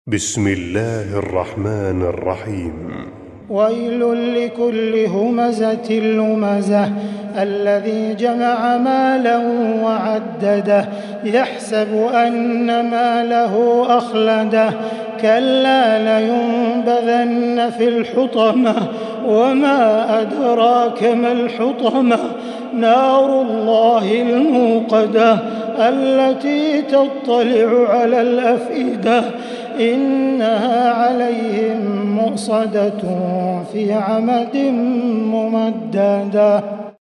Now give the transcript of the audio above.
بسم الله الرحمن الرحيم. ويل لكل همزة لمزة الذي جمع مالا وعدده يحسب أن ماله أخلده كلا لينبذن في الحطمة وما أدراك ما الحطمة نار الله الموقدة التي تطلع على الأفئدة إنها عليهم مؤصدة في عمد ممددة.